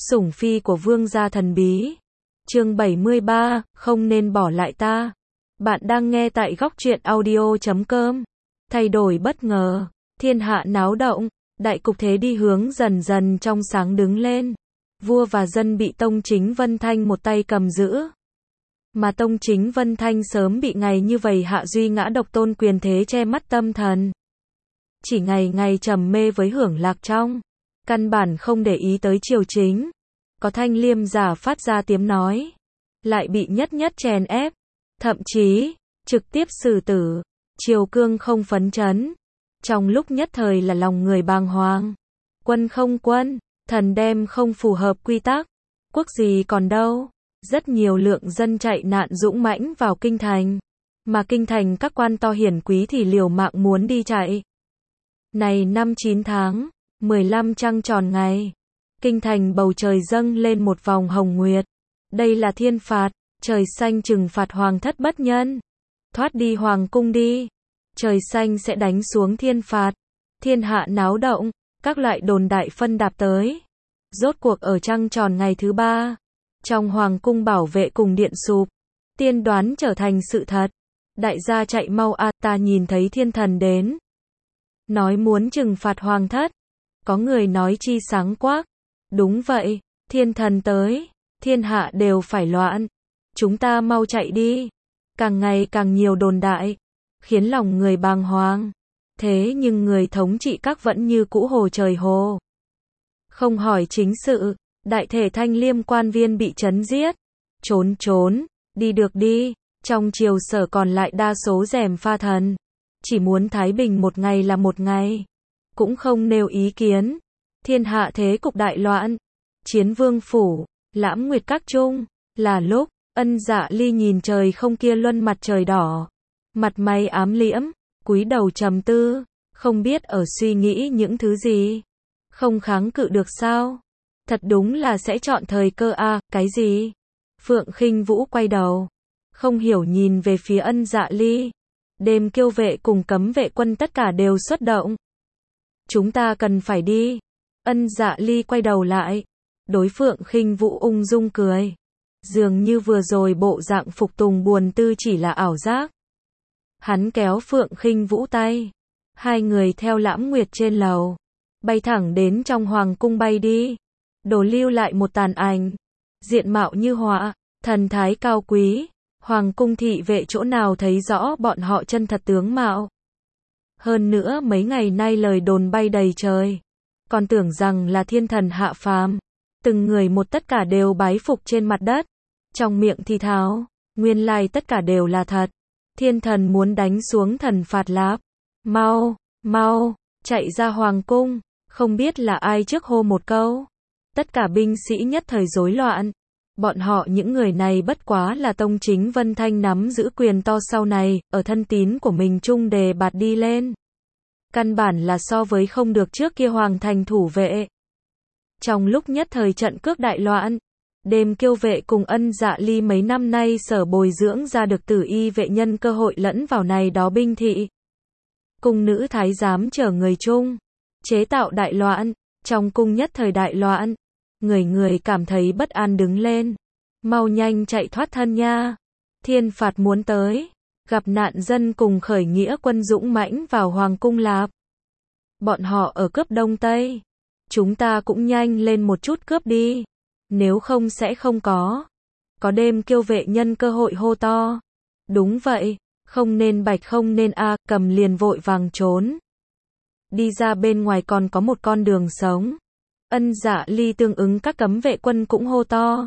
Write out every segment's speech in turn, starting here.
Sủng phi của vương gia thần bí. Chương 73, không nên bỏ lại ta. Bạn đang nghe tại góc truyện audio.com. Thay đổi bất ngờ, thiên hạ náo động, đại cục thế đi hướng dần dần trong sáng đứng lên. Vua và dân bị Tông Chính Vân Thanh một tay cầm giữ. Mà Tông Chính Vân Thanh sớm bị ngày như vậy hạ duy ngã độc tôn quyền thế che mắt tâm thần. Chỉ ngày ngày trầm mê với hưởng lạc trong. Căn bản không để ý tới triều chính. Có thanh liêm giả phát ra tiếng nói. Lại bị nhất nhất chèn ép. Thậm chí, trực tiếp xử tử. Triều cương không phấn chấn. Trong lúc nhất thời là lòng người bàng hoàng. Quân không quân, thần đem không phù hợp quy tắc. Quốc gì còn đâu. Rất nhiều lượng dân chạy nạn dũng mãnh vào kinh thành. Mà kinh thành các quan to hiển quý thì liều mạng muốn đi chạy. Này năm 9 tháng, 15 trăng tròn ngày. Kinh thành bầu trời dâng lên một vòng hồng nguyệt. Đây là thiên phạt, trời xanh trừng phạt hoàng thất bất nhân. Thoát đi hoàng cung đi. Trời xanh sẽ đánh xuống thiên phạt. Thiên hạ náo động, các loại đồn đại phân đạp tới. Rốt cuộc ở trăng tròn ngày thứ 3. Trong hoàng cung bảo vệ cùng điện sụp. Tiên đoán trở thành sự thật. Đại gia chạy mau a, ta nhìn thấy thiên thần đến. Nói muốn trừng phạt hoàng thất. Có người nói chi sáng quắc. Đúng vậy, thiên thần tới. Thiên hạ đều phải loạn. Chúng ta mau chạy đi. Càng ngày càng nhiều đồn đại. Khiến lòng người bàng hoàng. Thế nhưng người thống trị các vẫn như cũ hồ trời hồ. Không hỏi chính sự. Đại thể thanh liêm quan viên bị trấn giết. Trốn trốn, đi được đi. Trong triều sở còn lại đa số rèm pha thần. Chỉ muốn thái bình một ngày là một ngày. Cũng không nêu ý kiến. Thiên hạ thế cục đại loạn. Chiến vương phủ, lãm nguyệt các trung. Là lúc, Ân Dạ Ly nhìn trời không kia luân mặt trời đỏ. Mặt mày ám liễm, cúi đầu trầm tư. Không biết ở suy nghĩ những thứ gì. Không kháng cự được sao? Thật đúng là sẽ chọn thời cơ a, cái gì? Phượng Khinh Vũ quay đầu. Không hiểu nhìn về phía Ân Dạ Ly. Đêm kiêu vệ cùng cấm vệ quân tất cả đều xuất động. Chúng ta cần phải đi. Ân Dạ Ly quay đầu lại. Đối Phượng Khinh Vũ ung dung cười. Dường như vừa rồi bộ dạng phục tùng buồn tư chỉ là ảo giác. Hắn kéo Phượng Khinh Vũ tay. Hai người theo lãm nguyệt trên lầu. Bay thẳng đến trong hoàng cung bay đi. Đồ lưu lại một tàn ảnh. Diện mạo như họa, thần thái cao quý. Hoàng cung thị vệ chỗ nào thấy rõ bọn họ chân thật tướng mạo. Hơn nữa mấy ngày nay lời đồn bay đầy trời. Còn tưởng rằng là thiên thần hạ phàm. Từng người một tất cả đều bái phục trên mặt đất. Trong miệng thì thào, nguyên lai tất cả đều là thật. Thiên thần muốn đánh xuống thần phạt lạp. Mau, mau, chạy ra hoàng cung. Không biết là ai trước hô một câu. Tất cả binh sĩ nhất thời rối loạn. Bọn họ những người này bất quá là Tông Chính Vân Thanh nắm giữ quyền to sau này, ở thân tín của mình trung đề bạt đi lên. Căn bản là so với không được trước kia hoàng thành thủ vệ. Trong lúc nhất thời trận cước đại loạn, đêm kiêu vệ cùng Ân Dạ Ly mấy năm nay sở bồi dưỡng ra được tử y vệ nhân cơ hội lẫn vào này đó binh thị. Cung nữ thái giám chở người chung, chế tạo đại loạn, trong cung nhất thời đại loạn. Người người cảm thấy bất an đứng lên. Mau nhanh chạy thoát thân nha. Thiên phạt muốn tới. Gặp nạn dân cùng khởi nghĩa quân dũng mãnh vào hoàng cung lạp. Bọn họ ở cướp đông tây. Chúng ta cũng nhanh lên một chút cướp đi. Nếu không sẽ không có. Có đêm kiêu vệ nhân cơ hội hô to. Đúng vậy. Không nên bạch không nên a, cầm liền vội vàng trốn. Đi ra bên ngoài còn có một con đường sống. Ân Dạ Ly tương ứng các cấm vệ quân cũng hô to.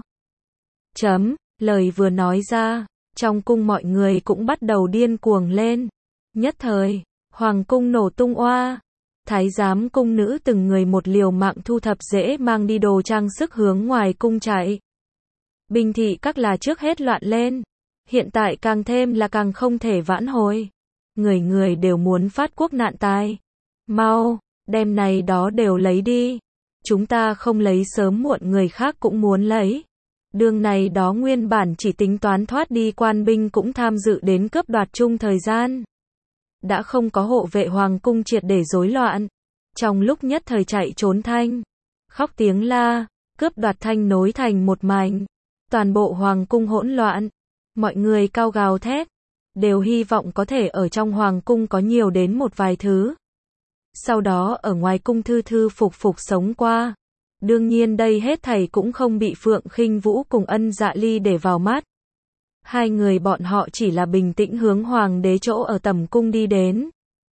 Lời vừa nói ra, trong cung mọi người cũng bắt đầu điên cuồng lên. Nhất thời, hoàng cung nổ tung oa. Thái giám cung nữ từng người một liều mạng thu thập dễ mang đi đồ trang sức hướng ngoài cung chạy. Binh thị các là trước hết loạn lên. Hiện tại càng thêm là càng không thể vãn hồi. Người người đều muốn phát quốc nạn tai. Mau, đem này đó đều lấy đi. Chúng ta không lấy sớm muộn người khác cũng muốn lấy. Đường này đó nguyên bản chỉ tính toán thoát đi quan binh cũng tham dự đến cướp đoạt chung thời gian. Đã không có hộ vệ hoàng cung triệt để rối loạn. Trong lúc nhất thời chạy trốn thanh. Khóc tiếng la. cướp đoạt thanh nối thành một mảnh. Toàn bộ hoàng cung hỗn loạn. Mọi người cao gào thét, đều hy vọng có thể ở trong hoàng cung có nhiều đến một vài thứ. Sau đó ở ngoài cung thư thư phục phục sống qua. Đương nhiên đây hết thảy cũng không bị Phượng Khinh Vũ cùng Ân Dạ Ly để vào mắt. Hai người bọn họ chỉ là bình tĩnh hướng hoàng đế chỗ ở tầm cung đi đến.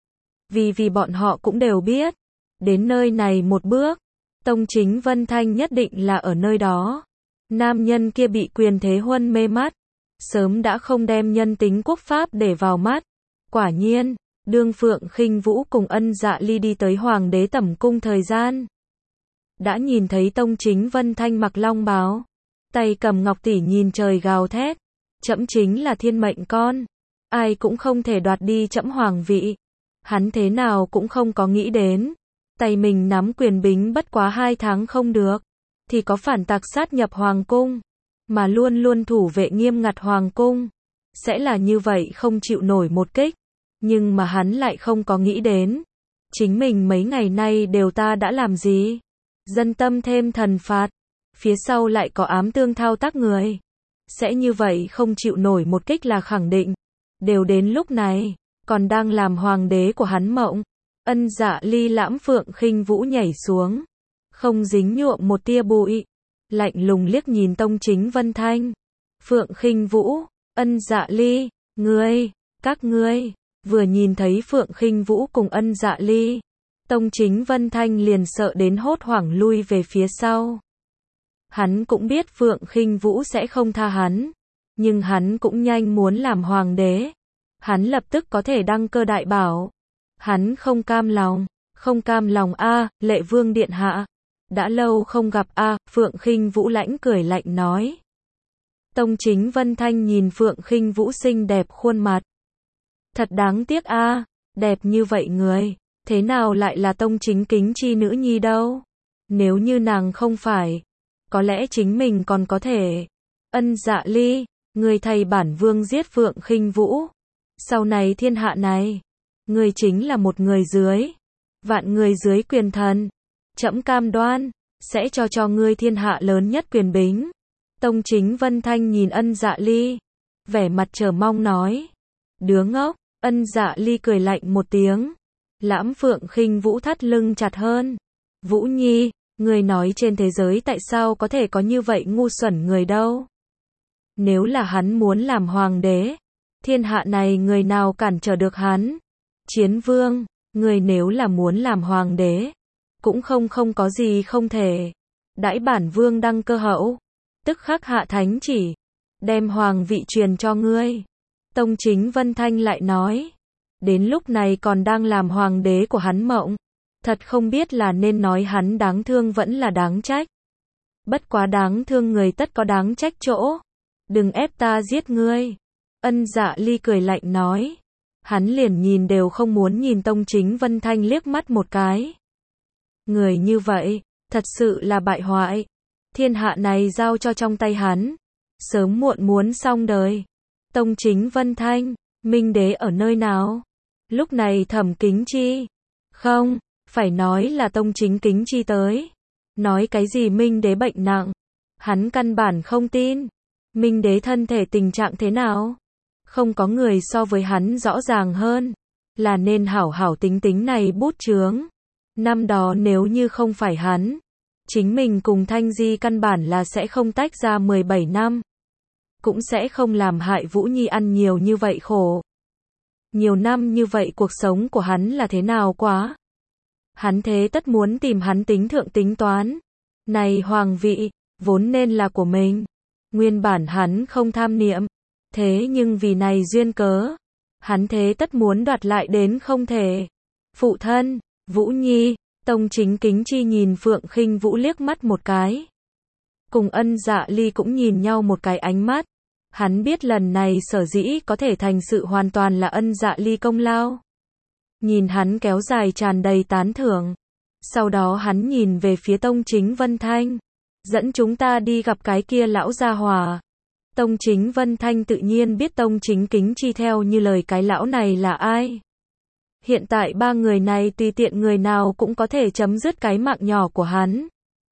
Vì bọn họ cũng đều biết, đến nơi này một bước, Tông Chính Vân Thanh nhất định là ở nơi đó. Nam nhân kia bị quyền thế huân mê mắt, sớm đã không đem nhân tính quốc pháp để vào mắt. Quả nhiên, đương Phượng Khinh Vũ cùng Ân Dạ Ly đi tới hoàng đế tẩm cung thời gian, đã nhìn thấy Tông Chính Vân Thanh mặc long bào, tay cầm ngọc tỷ nhìn trời gào thét, trẫm chính là thiên mệnh con, ai cũng không thể đoạt đi trẫm hoàng vị. Hắn thế nào cũng không có nghĩ đến, tay mình nắm quyền bính bất quá 2 tháng không được, thì có phản tặc sát nhập hoàng cung, mà luôn luôn thủ vệ nghiêm ngặt hoàng cung, sẽ là như vậy không chịu nổi một kích. Nhưng mà hắn lại không có nghĩ đến, chính mình mấy ngày nay đều ta đã làm gì? Dân tâm thêm thần phạt, phía sau lại có ám tương thao tác người, sẽ như vậy không chịu nổi một kích là khẳng định. Đều đến lúc này, còn đang làm hoàng đế của hắn mộng. Ân Dạ Ly lãm Phượng Khinh Vũ nhảy xuống, không dính nhuộm một tia bụi, lạnh lùng liếc nhìn Tông Chính Vân Thanh. Phượng Khinh Vũ, Ân Dạ Ly, các ngươi, vừa nhìn thấy Phượng Khinh Vũ cùng Ân Dạ Ly, Tông Chính Vân Thanh liền sợ đến hốt hoảng lui về phía sau. Hắn cũng biết Phượng Khinh Vũ sẽ không tha hắn, nhưng hắn cũng nhanh muốn làm hoàng đế. Hắn lập tức có thể đăng cơ đại bảo. Hắn không cam lòng a, Lệ Vương điện hạ. Đã lâu không gặp a, Phượng Khinh Vũ lãnh cười lạnh nói. Tông Chính Vân Thanh nhìn Phượng Khinh Vũ xinh đẹp khuôn mặt. Thật đáng tiếc a, đẹp như vậy người, thế nào lại là Tông Chính Kính chi nữ nhi đâu? Nếu như nàng không phải, có lẽ chính mình còn có thể. Ân Dạ Ly, người thầy bản vương giết Phượng Khinh Vũ. Sau này thiên hạ này, người chính là một người dưới vạn người dưới quyền thần. Trẫm cam đoan, sẽ cho ngươi thiên hạ lớn nhất quyền bính. Tông Chính Vân Thanh nhìn Ân Dạ Ly, vẻ mặt chờ mong nói. Đứa ngốc, Ân Dạ Ly cười lạnh một tiếng. Lãm Phượng Khinh Vũ thắt lưng chặt hơn. Vũ Nhi, người nói trên thế giới tại sao có thể có như vậy ngu xuẩn người đâu? Nếu là hắn muốn làm hoàng đế, thiên hạ này người nào cản trở được hắn? Chiến vương, người nếu là muốn làm hoàng đế, cũng không có gì không thể. Đãi bản vương đăng cơ hậu, tức khắc hạ thánh chỉ, đem hoàng vị truyền cho ngươi. Tông Chính Vân Thanh lại nói, đến lúc này còn đang làm hoàng đế của hắn mộng, thật không biết là nên nói hắn đáng thương vẫn là đáng trách. Bất quá đáng thương người tất có đáng trách chỗ, đừng ép ta giết ngươi. Ân Dạ Ly cười lạnh nói, hắn liền nhìn đều không muốn nhìn Tông Chính Vân Thanh liếc mắt một cái. Người như vậy, thật sự là bại hoại. Thiên hạ này giao cho trong tay hắn, sớm muộn muốn xong đời. Tông Chính Vân Thanh, Minh Đế ở nơi nào? Lúc này Thẩm Kính Chi, không, phải nói là Tông Chính Kính Chi tới. Nói cái gì Minh Đế bệnh nặng? Hắn căn bản không tin. Minh Đế thân thể tình trạng thế nào? Không có người so với hắn rõ ràng hơn. Là nên hảo hảo tính tính này bút chướng. Năm đó nếu như không phải hắn, chính mình cùng Thanh Di căn bản là sẽ không tách ra 17 năm. Cũng sẽ không làm hại Vũ Nhi ăn nhiều như vậy khổ. Nhiều năm như vậy cuộc sống của hắn là thế nào quá? Hắn thế tất muốn tìm hắn tính thượng tính toán. Này hoàng vị, vốn nên là của mình. Nguyên bản hắn không tham niệm. Thế nhưng vì này duyên cớ, hắn thế tất muốn đoạt lại đến không thể. Phụ thân, Vũ Nhi, Tông Chính Kính Chi nhìn Phượng Khinh Vũ liếc mắt một cái. Cùng Ân Dạ Ly cũng nhìn nhau một cái ánh mắt. Hắn biết lần này sở dĩ có thể thành sự hoàn toàn là Ân Dạ Ly công lao. Nhìn hắn kéo dài tràn đầy tán thưởng. Sau đó hắn nhìn về phía Tông Chính Vân Thanh. Dẫn chúng ta đi gặp cái kia lão gia hỏa. Tông Chính Vân Thanh tự nhiên biết Tông Chính Kính Chi theo như lời cái lão này là ai. Hiện tại ba người này tùy tiện người nào cũng có thể chấm dứt cái mạng nhỏ của hắn.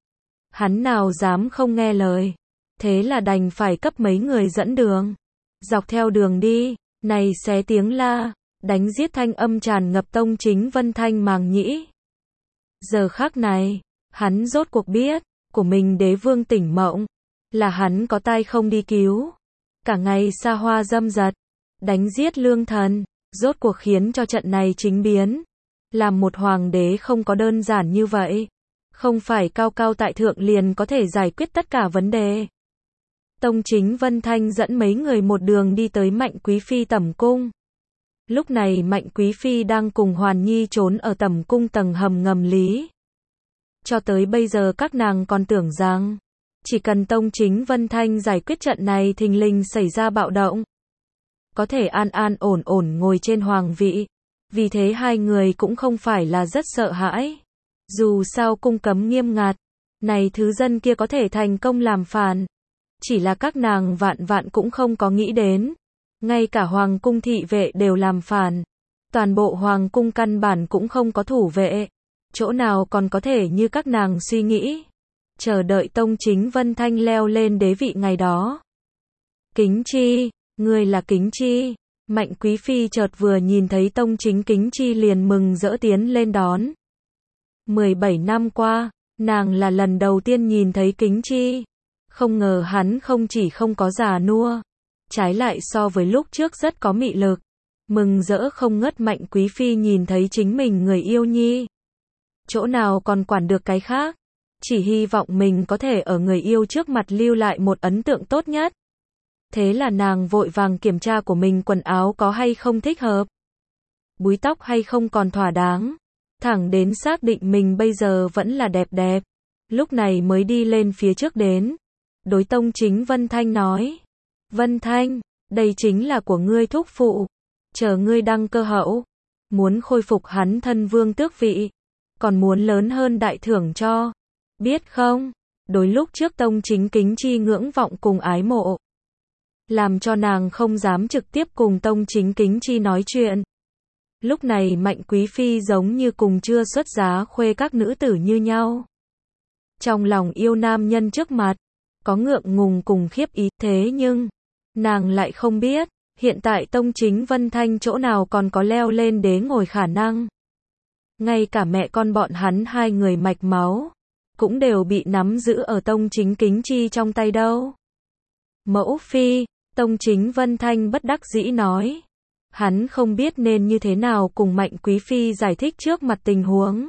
Hắn nào dám không nghe lời. Thế là đành phải cấp mấy người dẫn đường. Dọc theo đường đi, này xé tiếng la, đánh giết thanh âm tràn ngập Tông Chính Vân Thanh màng nhĩ. Giờ khắc này, hắn rốt cuộc biết, của mình đế vương tỉnh mộng, là hắn có tai không đi cứu. Cả ngày xa hoa dâm dật, đánh giết lương thần, rốt cuộc khiến cho trận này chính biến. Làm một hoàng đế không có đơn giản như vậy. Không phải cao cao tại thượng liền có thể giải quyết tất cả vấn đề. Tông Chính Vân Thanh dẫn mấy người một đường đi tới Mạnh Quý Phi tẩm cung. Lúc này Mạnh Quý Phi đang cùng Hoàn Nhi trốn ở tẩm cung tầng hầm ngầm lý. Cho tới bây giờ các nàng còn tưởng rằng, chỉ cần Tông Chính Vân Thanh giải quyết trận này thình lình xảy ra bạo động. Có thể an an ổn ổn ngồi trên hoàng vị. Vì thế hai người cũng không phải là rất sợ hãi. Dù sao cung cấm nghiêm ngặt, này thứ dân kia có thể thành công làm phản. Chỉ là các nàng vạn vạn cũng không có nghĩ đến. Ngay cả hoàng cung thị vệ đều làm phản. Toàn bộ hoàng cung căn bản cũng không có thủ vệ. Chỗ nào còn có thể như các nàng suy nghĩ. Chờ đợi Tông Chính Vân Thanh leo lên đế vị ngày đó. Kính Chi, ngươi là Kính Chi. Mạnh Quý Phi chợt vừa nhìn thấy Tông Chính Kính Chi liền mừng rỡ tiến lên đón. 17 năm qua, nàng là lần đầu tiên nhìn thấy Kính Chi. Không ngờ hắn không chỉ không có già nua, trái lại so với lúc trước rất có mị lực. Mừng rỡ không ngớt Mạnh Quý Phi nhìn thấy chính mình người yêu nhi. Chỗ nào còn quản được cái khác. Chỉ hy vọng mình có thể ở người yêu trước mặt lưu lại một ấn tượng tốt nhất. Thế là nàng vội vàng kiểm tra của mình quần áo có hay không thích hợp. Búi tóc hay không còn thỏa đáng. Thẳng đến xác định mình bây giờ vẫn là đẹp đẹp. Lúc này mới đi lên phía trước đến. Đối Tông Chính Vân Thanh nói. Vân Thanh, đây chính là của ngươi thúc phụ. Chờ ngươi đăng cơ hậu. Muốn khôi phục hắn thân vương tước vị. Còn muốn lớn hơn đại thưởng cho. Biết không? Đối lúc trước Tông Chính Kính Chi ngưỡng vọng cùng ái mộ. Làm cho nàng không dám trực tiếp cùng Tông Chính Kính Chi nói chuyện. Lúc này Mạnh Quý Phi giống như cùng chưa xuất giá khuê các nữ tử như nhau. Trong lòng yêu nam nhân trước mặt, có ngượng ngùng cùng khiếp ý, thế nhưng, nàng lại không biết, hiện tại Tông Chính Vân Thanh chỗ nào còn có leo lên đế ngồi khả năng. Ngay cả mẹ con bọn hắn hai người mạch máu, cũng đều bị nắm giữ ở Tông Chính Kính Chi trong tay đâu. Mẫu Phi, Tông Chính Vân Thanh bất đắc dĩ nói. Hắn không biết nên như thế nào cùng Mạnh Quý Phi giải thích trước mặt tình huống.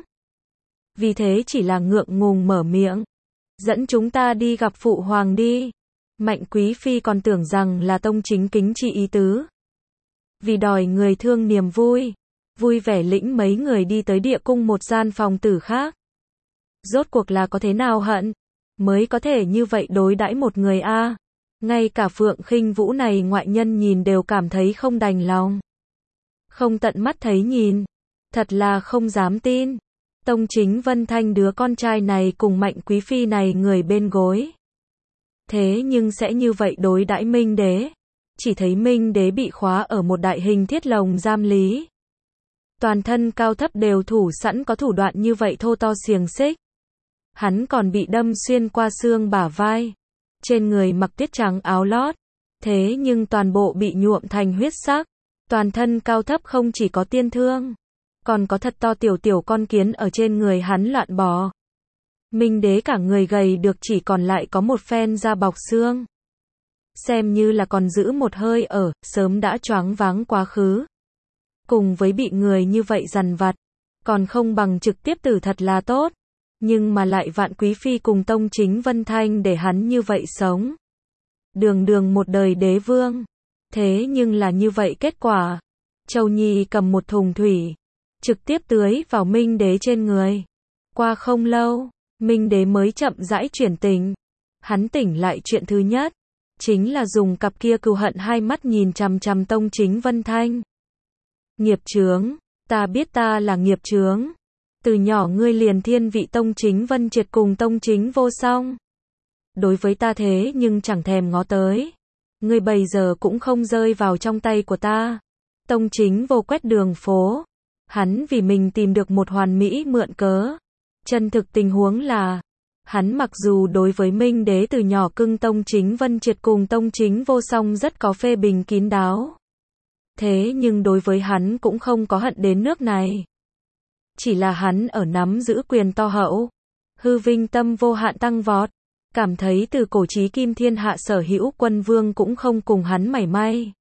Vì thế chỉ là ngượng ngùng mở miệng. Dẫn chúng ta đi gặp phụ hoàng đi. Mạnh Quý Phi còn tưởng rằng là Tông Chính Kính Chi ý tứ. Vì đòi người thương niềm vui. Vui vẻ lĩnh mấy người đi tới địa cung một gian phòng tử khác. Rốt cuộc là có thế nào hận, mới có thể như vậy đối đãi một người a. Ngay cả Phượng Khinh Vũ này ngoại nhân nhìn đều cảm thấy không đành lòng. Không tận mắt thấy nhìn. Thật là không dám tin. Tông Chính Vân Thanh đứa con trai này cùng Mạnh Quý Phi này người bên gối. Thế nhưng sẽ như vậy đối đãi Minh Đế. Chỉ thấy Minh Đế bị khóa ở một đại hình thiết lồng giam lý. Toàn thân cao thấp đều thủ sẵn có thủ đoạn như vậy thô to xiềng xích. Hắn còn bị đâm xuyên qua xương bả vai. Trên người mặc tuyết trắng áo lót. Thế nhưng toàn bộ bị nhuộm thành huyết sắc. Toàn thân cao thấp không chỉ có tiên thương. Còn có thật to tiểu tiểu con kiến ở trên người hắn loạn bò. Minh Đế cả người gầy được chỉ còn lại có một phen da bọc xương. Xem như là còn giữ một hơi ở, sớm đã choáng váng quá khứ. Cùng với bị người như vậy dằn vặt, còn không bằng trực tiếp tử thật là tốt. Nhưng mà lại Vạn Quý Phi cùng Tông Chính Vân Thanh để hắn như vậy sống. Đường đường một đời đế vương. Thế nhưng là như vậy kết quả. Châu Nhi cầm một thùng thủy. Trực tiếp tưới vào Minh Đế trên người. Qua không lâu, Minh Đế mới chậm rãi chuyển tình. Hắn tỉnh lại chuyện thứ nhất. Chính là dùng cặp kia cừu hận hai mắt nhìn chằm chằm Tông Chính Vân Thanh. Nghiệp chướng, ta biết ta là nghiệp chướng. Từ nhỏ ngươi liền thiên vị Tông Chính Vân Triệt cùng Tông Chính Vô Song. Đối với ta thế nhưng chẳng thèm ngó tới. Ngươi bây giờ cũng không rơi vào trong tay của ta. Tông Chính Vô quét đường phố. Hắn vì mình tìm được một hoàn mỹ mượn cớ. Chân thực tình huống là, Hắn mặc dù đối với Minh Đế từ nhỏ cưng Tông Chính Vân Triệt cùng Tông Chính Vô Song rất có phê bình kín đáo. Thế nhưng đối với hắn cũng không có hận đến nước này. Chỉ là hắn ở nắm giữ quyền to hậu, hư vinh tâm vô hạn tăng vọt, cảm thấy từ cổ chí kim thiên hạ sở hữu quân vương cũng không cùng hắn mảy may.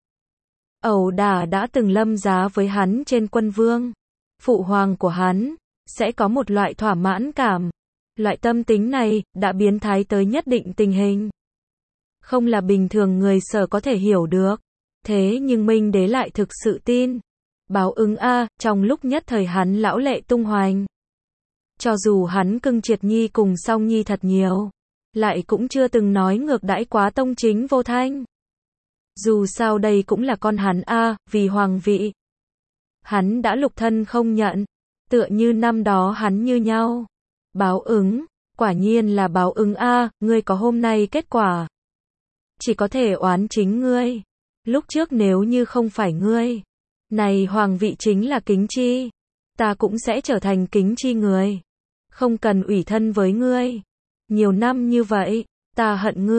Ẩu đả đã từng lâm giá với hắn trên quân vương. Phụ hoàng của hắn sẽ có một loại thỏa mãn cảm. Loại tâm tính này đã biến thái tới nhất định tình hình. Không là bình thường người sở có thể hiểu được. Thế nhưng Minh Đế lại thực sự tin. Báo ứng a, trong lúc nhất thời hắn lão lệ tung hoành. Cho dù hắn cưng Triệt Nhi cùng Song Nhi thật nhiều, lại cũng chưa từng nói ngược đãi quá Tông Chính Vô Thanh. Dù sao đây cũng là con hắn a, vì hoàng vị. Hắn đã lục thân không nhận, tựa như năm đó hắn như nhau. Báo ứng, quả nhiên là báo ứng a, ngươi có hôm nay kết quả. Chỉ có thể oán chính ngươi. Lúc trước nếu như không phải ngươi, này hoàng vị chính là Kính Chi, ta cũng sẽ trở thành Kính Chi người. Không cần ủy thân với ngươi. Nhiều năm như vậy, ta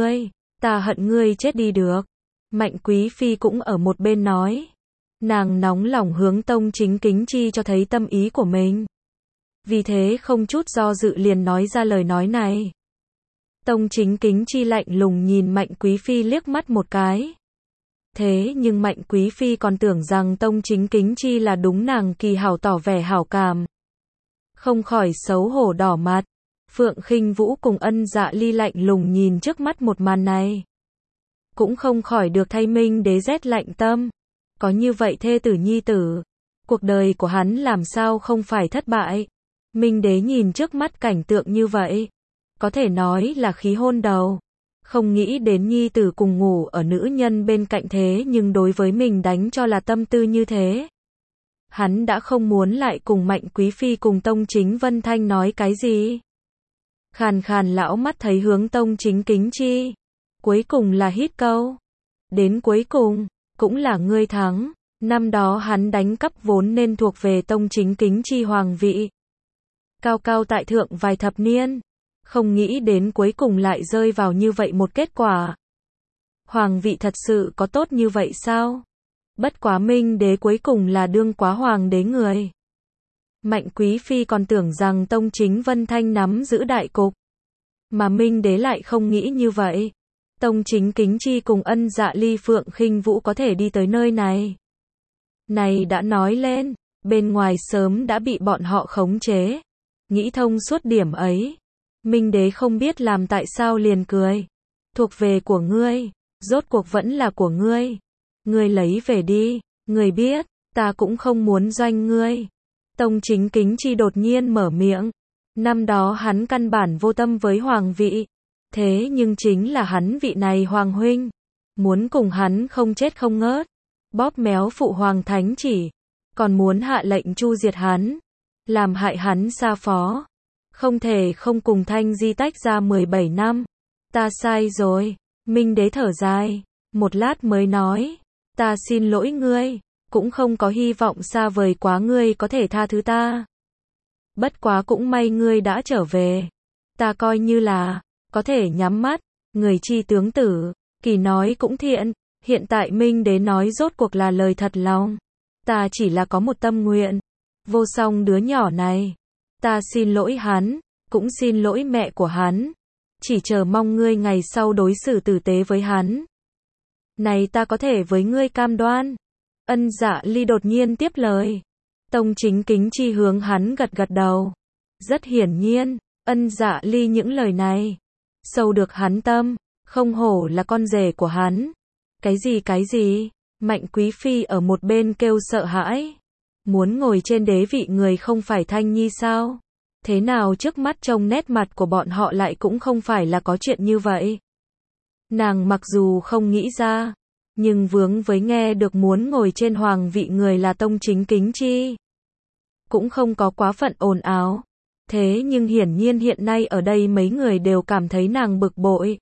hận ngươi chết đi được. Mạnh Quý Phi cũng ở một bên nói. Nàng nóng lòng hướng Tông Chính Kính Chi cho thấy tâm ý của mình. Vì thế không chút do dự liền nói ra lời nói này. Tông Chính Kính Chi lạnh lùng nhìn Mạnh Quý Phi liếc mắt một cái. Thế nhưng Mạnh Quý Phi còn tưởng rằng Tông Chính Kính Chi là đúng nàng kỳ hảo tỏ vẻ hảo cảm. Không khỏi xấu hổ đỏ mặt. Phượng Khinh Vũ cùng Ân Dạ Ly lạnh lùng nhìn trước mắt một màn này. Cũng không khỏi được thay Minh Đế rét lạnh tâm. Có như vậy thê tử nhi tử, cuộc đời của hắn làm sao không phải thất bại. Minh Đế nhìn trước mắt cảnh tượng như vậy, có thể nói là khí hôn đầu. Không nghĩ đến nhi tử cùng ngủ ở nữ nhân bên cạnh thế nhưng đối với mình đánh cho là tâm tư như thế. Hắn đã không muốn lại cùng Mạnh Quý Phi cùng Tông Chính Vân Thanh nói cái gì. Khàn khàn lão mắt thấy hướng Tông Chính Kính Chi. Cuối cùng là hít câu. Đến cuối cùng, cũng là ngươi thắng. Năm đó hắn đánh cắp vốn nên thuộc về Tông Chính Kính Chi hoàng vị. Cao cao tại thượng vài thập niên. Không nghĩ đến cuối cùng lại rơi vào như vậy một kết quả. Hoàng vị thật sự có tốt như vậy sao? Bất quá Minh Đế cuối cùng là đương quá hoàng đế người. Mạnh Quý Phi còn tưởng rằng Tông Chính Vân Thanh nắm giữ đại cục. Mà Minh Đế lại không nghĩ như vậy. Tông Chính Kính Chi cùng Ân Dạ Ly Phượng Khinh Vũ có thể đi tới nơi này. Này đã nói lên, bên ngoài sớm đã bị bọn họ khống chế. Nghĩ thông suốt điểm ấy. Minh Đế không biết làm tại sao liền cười. Thuộc về của ngươi, rốt cuộc vẫn là của ngươi. Ngươi lấy về đi, ngươi biết, ta cũng không muốn doanh ngươi. Tông Chính Kính Chi đột nhiên mở miệng. Năm đó hắn căn bản vô tâm với hoàng vị. Thế nhưng chính là hắn vị này hoàng huynh. Muốn cùng hắn không chết không ngớt. Bóp méo phụ hoàng thánh chỉ. Còn muốn hạ lệnh tru diệt hắn. Làm hại hắn sa phó. Không thể không cùng Thanh Di tách ra 17 năm. Ta sai rồi. Minh Đế thở dài. Một lát mới nói. Ta xin lỗi ngươi. Cũng không có hy vọng xa vời quá ngươi có thể tha thứ ta. Bất quá cũng may ngươi đã trở về. Ta coi như là có thể nhắm mắt. Người chi tướng tử. Kỳ nói cũng thiện. Hiện tại Minh Đế nói rốt cuộc là lời thật lòng. Ta chỉ là có một tâm nguyện. Vô Song đứa nhỏ này. Ta xin lỗi hắn. Cũng xin lỗi mẹ của hắn. Chỉ chờ mong ngươi ngày sau đối xử tử tế với hắn. Này ta có thể với ngươi cam đoan. Ân Dạ Ly đột nhiên tiếp lời. Tông Chính Kính Chi hướng hắn gật gật đầu. Rất hiển nhiên, Ân Dạ Ly những lời này sâu được hắn tâm, không hổ là con rể của hắn. Cái gì? Mạnh Quý Phi ở một bên kêu sợ hãi. Muốn ngồi trên đế vị người không phải Thanh Nhi sao? Thế nào trước mắt trông nét mặt của bọn họ lại cũng không phải là có chuyện như vậy? Nàng mặc dù không nghĩ ra, nhưng vướng với nghe được muốn ngồi trên hoàng vị người là Tông Chính Kính Chi. Cũng không có quá phận ồn ào. Thế nhưng hiển nhiên hiện nay ở đây mấy người đều cảm thấy nàng bực bội.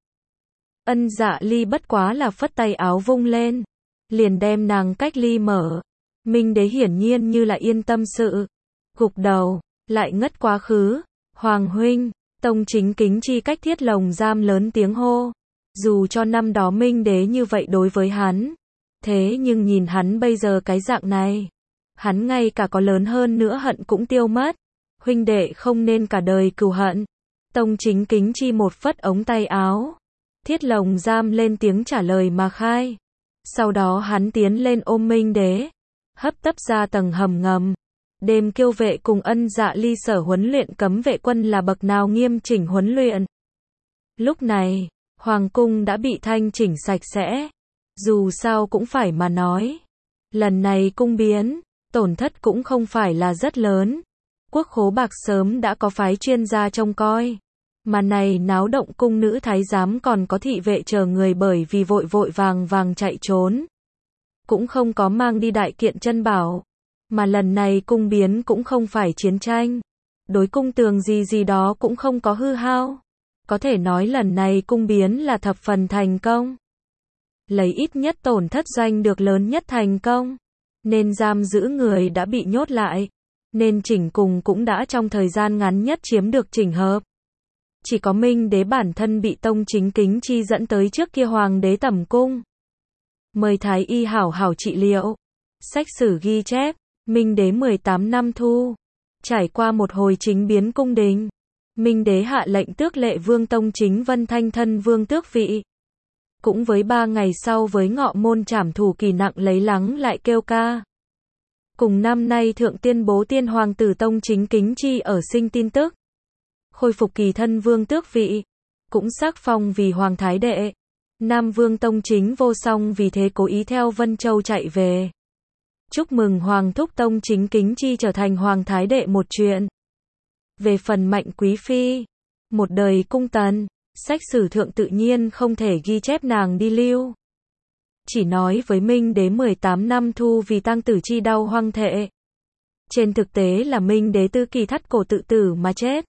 Ân Dạ Ly bất quá là phất tay áo vung lên. Liền đem nàng cách ly mở. Minh Đế hiển nhiên như là yên tâm sự. Gục đầu, lại ngất quá khứ. Hoàng huynh, Tông Chính Kính Chi cách Thiết Lồng Giam lớn tiếng hô. Dù cho năm đó Minh Đế như vậy đối với hắn, thế nhưng nhìn hắn bây giờ cái dạng này, hắn ngay cả có lớn hơn nữa hận cũng tiêu mất. Huynh đệ không nên cả đời cừu hận. Tông Chính Kính Chi một phất ống tay áo. Thiết Lồng Giam lên tiếng trả lời mà khai. Sau đó hắn tiến lên ôm Minh Đế, hấp tấp ra tầng hầm ngầm. Đêm Kiêu vệ cùng Ân Dạ Ly sở huấn luyện cấm vệ quân là bậc nào nghiêm chỉnh huấn luyện. Lúc này, Hoàng cung đã bị thanh chỉnh sạch sẽ. Dù sao cũng phải mà nói. Lần này cung biến, tổn thất cũng không phải là rất lớn. Quốc khố bạc sớm đã có phái chuyên gia trông coi. Mà này náo động cung nữ thái giám còn có thị vệ chờ người bởi vì vội vội vàng vàng chạy trốn. Cũng không có mang đi đại kiện chân bảo. Mà lần này cung biến cũng không phải chiến tranh. Đối cung tường gì đó cũng không có hư hao. Có thể nói lần này cung biến là thập phần thành công. Lấy ít nhất tổn thất doanh được lớn nhất thành công. Nên giam giữ người đã bị nhốt lại. Nên chỉnh cùng cũng đã trong thời gian ngắn nhất chiếm được chỉnh hợp. Chỉ có Minh Đế bản thân bị Tông Chính Kính Chi dẫn tới trước kia Hoàng đế tẩm cung. Mời Thái y hảo hảo trị liệu. Sách sử ghi chép, Minh Đế 18 năm thu. Trải qua một hồi chính biến cung đình. Minh Đế hạ lệnh tước lệ vương Tông Chính Vân thanh thân vương tước vị. Cũng với 3 ngày sau với ngọ môn trảm thủ kỳ nặng lấy lắng lại kêu ca. Cùng năm nay thượng tiên bố tiên hoàng tử Tông Chính Kính Chi ở sinh tin tức. Khôi phục kỳ thân vương tước vị. Cũng sắc phong vì hoàng thái đệ. Nam vương Tông Chính Vô Song vì thế cố ý theo Vân Châu chạy về. Chúc mừng hoàng thúc Tông Chính Kính Chi trở thành hoàng thái đệ một chuyện. Về phần Mạnh Quý Phi, một đời cung tần, sách sử thượng tự nhiên không thể ghi chép nàng đi lưu. Chỉ nói với Minh Đế 18 năm thu vì tang tử chi đau hoang thệ. Trên thực tế là Minh Đế tư kỳ thắt cổ tự tử mà chết.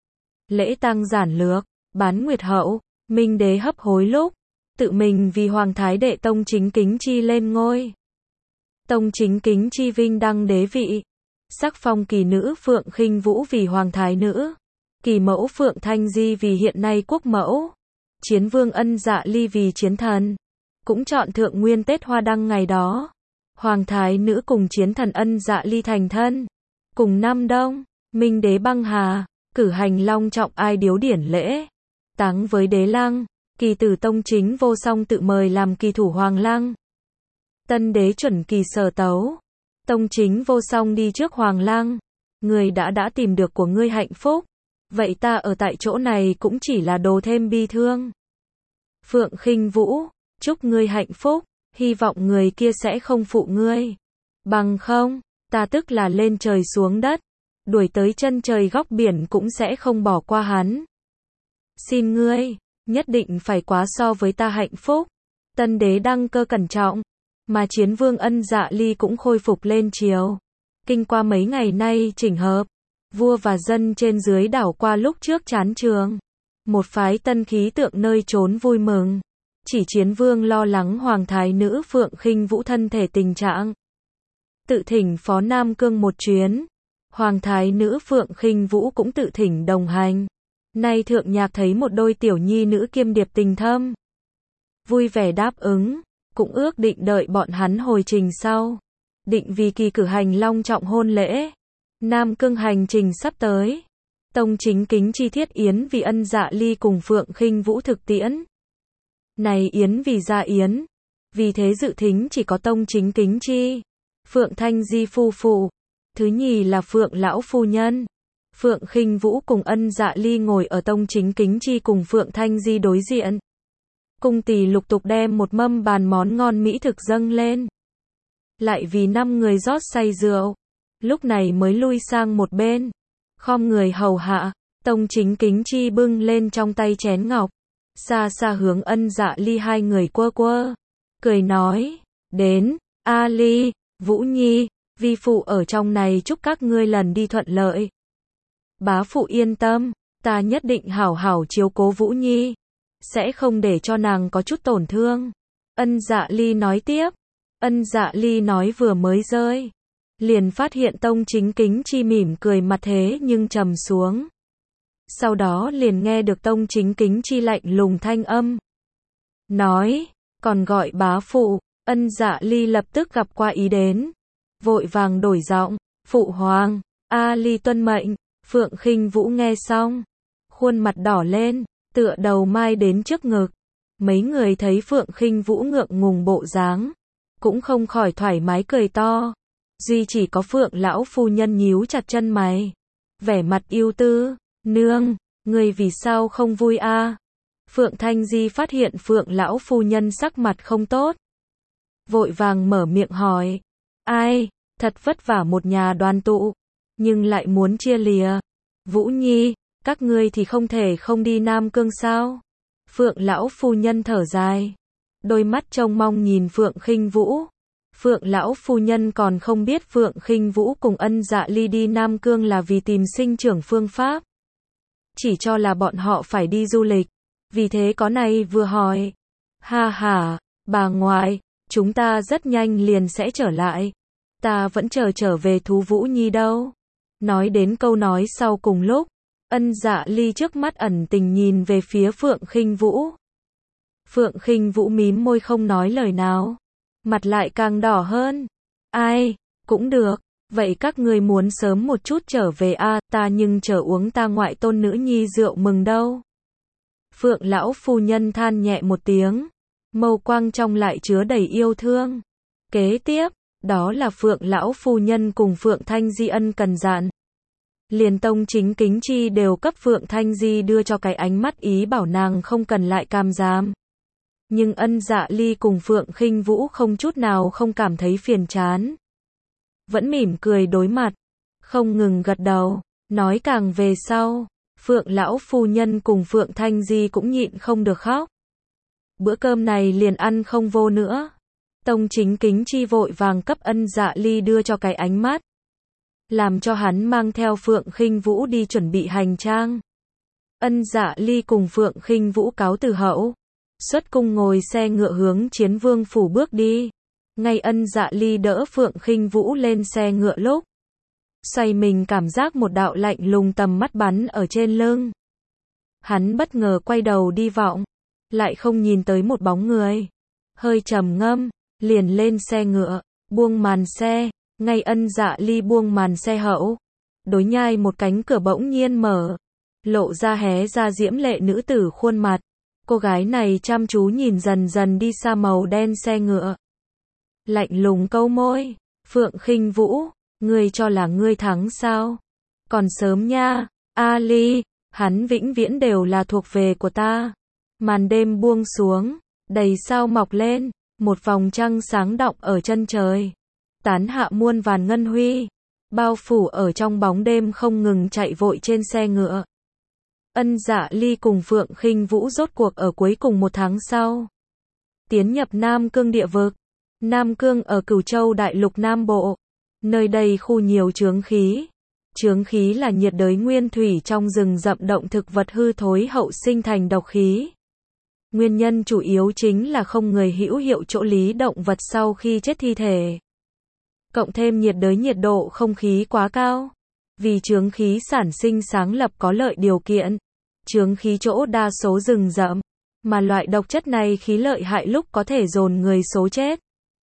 Lễ tang giản lược, bán nguyệt hậu, Minh Đế hấp hối lúc, tự mình vì hoàng thái đệ Tông Chính Kính Chi lên ngôi. Tông Chính Kính Chi vinh đăng đế vị, sắc phong kỳ nữ Phượng Khinh Vũ vì hoàng thái nữ, kỳ mẫu Phượng Thanh Di vì hiện nay quốc mẫu, chiến vương Ân Dạ Ly vì chiến thần. Cũng chọn thượng nguyên Tết Hoa Đăng ngày đó. Hoàng thái nữ cùng chiến thần Ân Dạ Ly thành thân. Cùng năm đông, Minh Đế băng hà, cử hành long trọng ai điếu điển lễ. Táng với đế lăng, kỳ tử Tông Chính Vô Song tự mời làm kỳ thủ hoàng lăng. Tân đế chuẩn kỳ sở tấu. Tông Chính Vô Song đi trước hoàng lăng. Người đã tìm được của ngươi hạnh phúc. Vậy ta ở tại chỗ này cũng chỉ là đồ thêm bi thương. Phượng Khinh Vũ, chúc ngươi hạnh phúc, hy vọng người kia sẽ không phụ ngươi. Bằng không, ta tức là lên trời xuống đất, đuổi tới chân trời góc biển cũng sẽ không bỏ qua hắn. Xin ngươi, nhất định phải quá so với ta hạnh phúc. Tân đế đăng cơ cẩn trọng, mà chiến vương Ân Dạ Ly cũng khôi phục lên triều. Kinh qua mấy ngày nay chỉnh hợp, vua và dân trên dưới đảo qua lúc trước chán trường. Một phái tân khí tượng nơi trốn vui mừng. Chỉ chiến vương lo lắng hoàng thái nữ Phượng Khinh Vũ thân thể tình trạng. Tự thỉnh phó Nam Cương một chuyến. Hoàng thái nữ Phượng Khinh Vũ cũng tự thỉnh đồng hành. Nay thượng nhạc thấy một đôi tiểu nhi nữ kiêm điệp tình thâm. Vui vẻ đáp ứng, cũng ước định đợi bọn hắn hồi trình sau. Định vì kỳ cử hành long trọng hôn lễ. Nam Cương hành trình sắp tới. Tông Chính Kính Chi thiết yến vì Ân Dạ Ly cùng Phượng Khinh Vũ thực tiễn. Này yến vì gia yến. Vì thế dự thính chỉ có Tông Chính Kính Chi, Phượng Thanh Di phu phụ. Thứ nhì là Phượng lão phu nhân. Phượng Khinh Vũ cùng Ân Dạ Ly ngồi ở Tông Chính Kính Chi cùng Phượng Thanh Di đối diện. Cung tỳ lục tục đem một mâm bàn món ngon mỹ thực dâng lên. Lại vì 5 người rót say rượu. Lúc này mới lui sang một bên. Khom người hầu hạ. Tông Chính Kính Chi bưng lên trong tay chén ngọc. Xa xa hướng Ân Dạ Ly hai người quơ quơ. Cười nói. Đến, A Ly, Vũ Nhi, vi phụ ở trong này chúc các ngươi lần đi thuận lợi. Bá phụ yên tâm, ta nhất định hảo hảo chiếu cố Vũ Nhi. Sẽ không để cho nàng có chút tổn thương. Ân Dạ Ly nói tiếp. Ân Dạ Ly nói vừa mới rơi. Liền phát hiện Tông Chính Kính Chi mỉm cười mặt thế nhưng trầm xuống. Sau đó liền nghe được Tông Chính Kính Chi lạnh lùng thanh âm. Nói, còn gọi bá phụ, Ân Dạ Ly lập tức gặp qua ý đến. Vội vàng đổi giọng, phụ hoàng, A Ly tuân mệnh. Phượng Khinh Vũ nghe xong, khuôn mặt đỏ lên, tựa đầu mai đến trước ngực. Mấy người thấy Phượng Khinh Vũ ngượng ngùng bộ dáng, cũng không khỏi thoải mái cười to. Duy chỉ có Phượng lão phu nhân nhíu chặt chân mày, vẻ mặt ưu tư, nương, người vì sao không vui a? Phượng Thanh Di phát hiện Phượng lão phu nhân sắc mặt không tốt, vội vàng mở miệng hỏi, ai, thật vất vả một nhà đoàn tụ, nhưng lại muốn chia lìa. Vũ Nhi, các ngươi thì không thể không đi Nam Cương sao? Phượng lão phu nhân thở dài, đôi mắt trông mong nhìn Phượng Khinh Vũ. Phượng lão phu nhân còn không biết Phượng Khinh Vũ cùng Ân Dạ Ly đi Nam Cương là vì tìm sinh trưởng phương pháp, chỉ cho là bọn họ phải đi du lịch, vì thế có này vừa hỏi. Ha ha, bà ngoại, chúng ta rất nhanh liền sẽ trở lại, ta vẫn trở về thú Vũ Nhi đâu. Nói đến câu nói sau cùng lúc, Ân Dạ Ly trước mắt ẩn tình nhìn về phía Phượng Khinh Vũ. Phượng Khinh Vũ mím môi không nói lời nào, mặt lại càng đỏ hơn. Ai, cũng được, vậy các ngươi muốn sớm một chút trở về a, ta nhưng chờ uống ta ngoại tôn nữ nhi rượu mừng đâu. Phượng lão phu nhân than nhẹ một tiếng, mâu quang trong lại chứa đầy yêu thương. Kế tiếp, đó là Phượng lão phu nhân cùng Phượng Thanh Di ân cần dặn. Liền Tông Chính Kính Chi đều cấp Phượng Thanh Di đưa cho cái ánh mắt ý bảo nàng không cần lại cam giam. Nhưng Ân Dạ Ly cùng Phượng Khinh Vũ không chút nào không cảm thấy phiền chán, vẫn mỉm cười đối mặt, không ngừng gật đầu. Nói càng về sau, Phượng lão phu nhân cùng Phượng Thanh Di cũng nhịn không được khóc. Bữa cơm này liền ăn không vô nữa. Tông Chính Kính Chi vội vàng cấp Ân Dạ Ly đưa cho cái ánh mắt, làm cho hắn mang theo Phượng Khinh Vũ đi chuẩn bị hành trang. Ân Dạ Ly cùng Phượng Khinh Vũ cáo từ hậu, xuất cung ngồi xe ngựa hướng Chiến Vương phủ bước đi. Ngay Ân Dạ Ly đỡ Phượng Khinh Vũ lên xe ngựa lúc, xoay mình cảm giác một đạo lạnh lùng tầm mắt bắn ở trên lưng. Hắn bất ngờ quay đầu đi vọng, lại không nhìn tới một bóng người. Hơi trầm ngâm, liền lên xe ngựa, buông màn xe. Ngay Ân Dạ Ly buông màn xe hậu, đối nhai một cánh cửa bỗng nhiên mở, lộ ra hé ra diễm lệ nữ tử khuôn mặt. Cô gái này chăm chú nhìn dần dần đi xa màu đen xe ngựa, lạnh lùng câu môi, Phượng Khinh Vũ, ngươi cho là ngươi thắng sao? Còn sớm nha, A Ly, hắn vĩnh viễn đều là thuộc về của ta. Màn đêm buông xuống, đầy sao mọc lên, một vòng trăng sáng đọng ở chân trời, tán hạ muôn vàn ngân huy, bao phủ ở trong bóng đêm không ngừng chạy vội trên xe ngựa. Ân Dạ Ly cùng Phượng Khinh Vũ rốt cuộc ở cuối cùng một tháng sau, tiến nhập Nam Cương địa vực. Nam Cương ở Cửu Châu đại lục Nam Bộ, nơi đây khu nhiều chướng khí. Chướng khí là nhiệt đới nguyên thủy trong rừng rậm động thực vật hư thối hậu sinh thành độc khí. Nguyên nhân chủ yếu chính là không người hữu hiệu chỗ lý động vật sau khi chết thi thể. Cộng thêm nhiệt đới nhiệt độ không khí quá cao. Vì chướng khí sản sinh sáng lập có lợi điều kiện. Chướng khí chỗ đa số rừng rậm, mà loại độc chất này khí lợi hại lúc có thể dồn người số chết.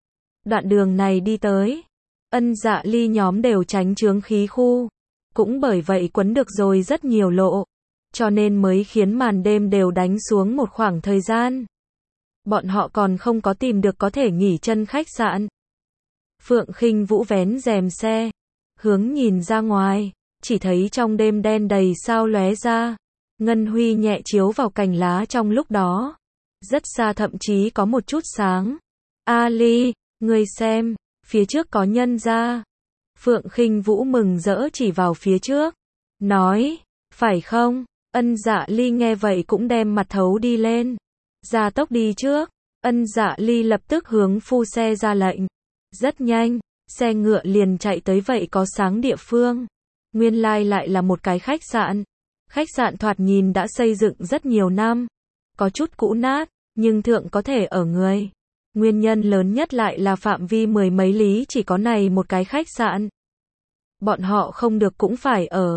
Đoạn đường này đi tới, Ân Dạ Ly nhóm đều tránh chướng khí khu, cũng bởi vậy quấn được rồi rất nhiều lộ, cho nên mới khiến màn đêm đều đánh xuống một khoảng thời gian. Bọn họ còn không có tìm được có thể nghỉ chân khách sạn. Phượng Khinh Vũ vén rèm xe, hướng nhìn ra ngoài, chỉ thấy trong đêm đen đầy sao lóe ra, ngân huy nhẹ chiếu vào cành lá trong lúc đó. Rất xa thậm chí có một chút sáng. A Ly, ngươi xem, phía trước có nhân ra. Phượng Khinh Vũ mừng rỡ chỉ vào phía trước, nói, phải không? Ân Dạ Ly nghe vậy cũng đem mặt thấu đi lên, gia tốc đi trước. Ân Dạ Ly lập tức hướng phu xe ra lệnh. Rất nhanh, xe ngựa liền chạy tới vậy có sáng địa phương. Nguyên lai lại là một cái khách sạn. Khách sạn thoạt nhìn đã xây dựng rất nhiều năm, có chút cũ nát, nhưng thượng có thể ở người. Nguyên nhân lớn nhất lại là phạm vi mười mấy lý chỉ có này một cái khách sạn. Bọn họ không được cũng phải ở.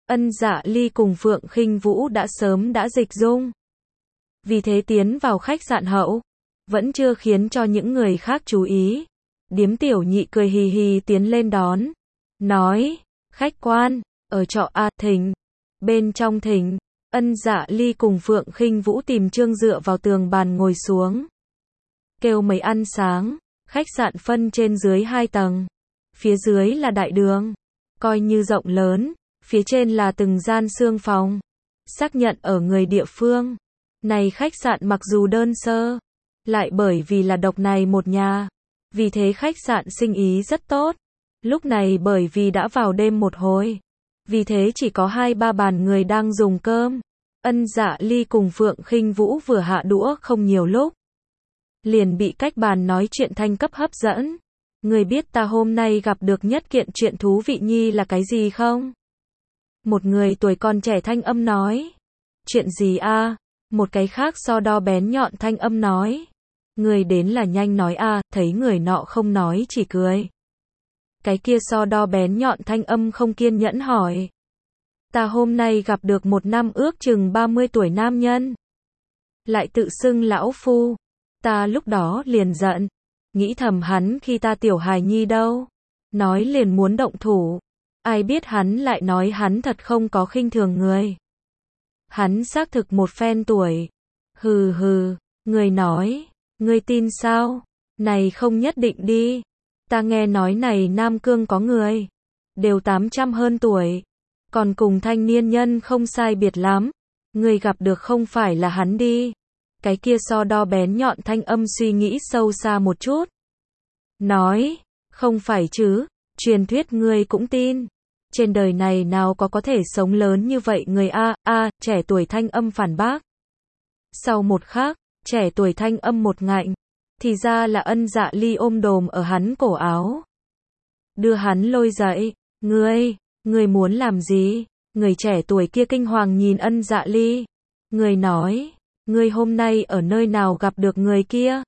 Ân Dạ Ly cùng Phượng Khinh Vũ đã sớm đã dịch dung. Vì thế tiến vào khách sạn hậu, vẫn chưa khiến cho những người khác chú ý. Điếm tiểu nhị cười hì hì tiến lên đón, nói, khách quan, ở trọ A thỉnh. Bên trong thỉnh, Ân Dạ Ly cùng Phượng Khinh Vũ tìm trương dựa vào tường bàn ngồi xuống. Kêu mấy ăn sáng, khách sạn phân trên dưới 2 tầng. Phía dưới là đại đường, coi như rộng lớn, phía trên là từng gian xương phòng. Xác nhận ở người địa phương. Này khách sạn mặc dù đơn sơ, lại bởi vì là độc này một nhà. Vì thế khách sạn sinh ý rất tốt. Lúc này bởi vì đã vào đêm một hồi. Vì thế chỉ có 2-3 bàn người đang dùng cơm. Ân Dạ Ly cùng Phượng Khinh Vũ vừa hạ đũa không nhiều lúc. Liền bị cách bàn nói chuyện thanh cấp hấp dẫn. Người biết ta hôm nay gặp được nhất kiện chuyện thú vị nhi là cái gì không? Một người tuổi còn trẻ thanh âm nói. Chuyện gì a? Một cái khác so đo bén nhọn thanh âm nói. Người đến là nhanh nói a, thấy người nọ không nói chỉ cười. Cái kia so đo bén nhọn thanh âm không kiên nhẫn hỏi. Ta hôm nay gặp được một năm ước chừng 30 tuổi nam nhân. Lại tự xưng lão phu. Ta lúc đó liền giận. Nghĩ thầm hắn khi ta tiểu hài nhi đâu. Nói liền muốn động thủ. Ai biết hắn lại nói hắn thật không có khinh thường người. Hắn xác thực một phen tuổi. Hừ hừ, người nói, người tin sao? Này không nhất định đi. Ta nghe nói này Nam Cương có người. Đều 800 hơn tuổi. Còn cùng thanh niên nhân không sai biệt lắm. Người gặp được không phải là hắn đi. Cái kia so đo bén nhọn thanh âm suy nghĩ sâu xa một chút. Nói, không phải chứ, truyền thuyết ngươi cũng tin. Trên đời này nào có thể sống lớn như vậy người trẻ tuổi thanh âm phản bác. Sau một khắc, trẻ tuổi thanh âm một ngạnh. Thì ra là Ân Dạ Ly ôm đồm ở hắn cổ áo. Đưa hắn lôi dậy, ngươi muốn làm gì? Người trẻ tuổi kia kinh hoàng nhìn Ân Dạ Ly. Người nói, ngươi hôm nay ở nơi nào gặp được người kia?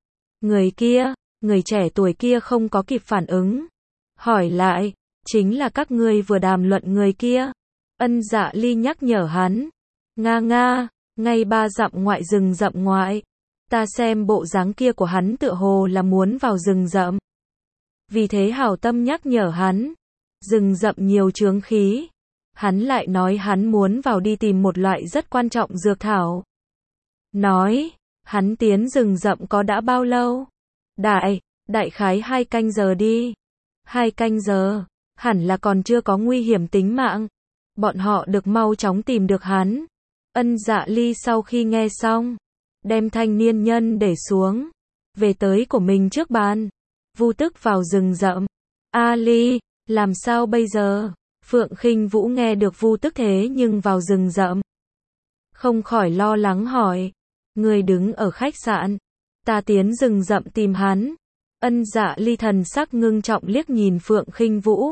Người trẻ tuổi kia không có kịp phản ứng. Hỏi lại, chính là các ngươi vừa đàm luận người kia. Ân Dạ Ly nhắc nhở hắn. Nga, ngay 3 dặm ngoại rừng rậm ngoại. Ta xem bộ dáng kia của hắn tựa hồ là muốn vào rừng rậm. Vì thế hảo tâm nhắc nhở hắn. Rừng rậm nhiều chướng khí. Hắn lại nói hắn muốn vào đi tìm một loại rất quan trọng dược thảo. Nói, hắn tiến rừng rậm có đã bao lâu? Đại khái 2 canh giờ đi. 2 canh giờ, hẳn là còn chưa có nguy hiểm tính mạng. Bọn họ được mau chóng tìm được hắn. Ân Dạ Ly sau khi nghe xong, đem thanh niên nhân để xuống, về tới của mình trước bàn. Vu Tức vào rừng rậm. A Ly, làm sao bây giờ? Phượng Khinh Vũ nghe được Vu Tức thế nhưng vào rừng rậm. Không khỏi lo lắng hỏi. Người đứng ở khách sạn. Ta tiến rừng rậm tìm hắn. Ân Dạ Ly thần sắc ngưng trọng liếc nhìn Phượng Khinh Vũ.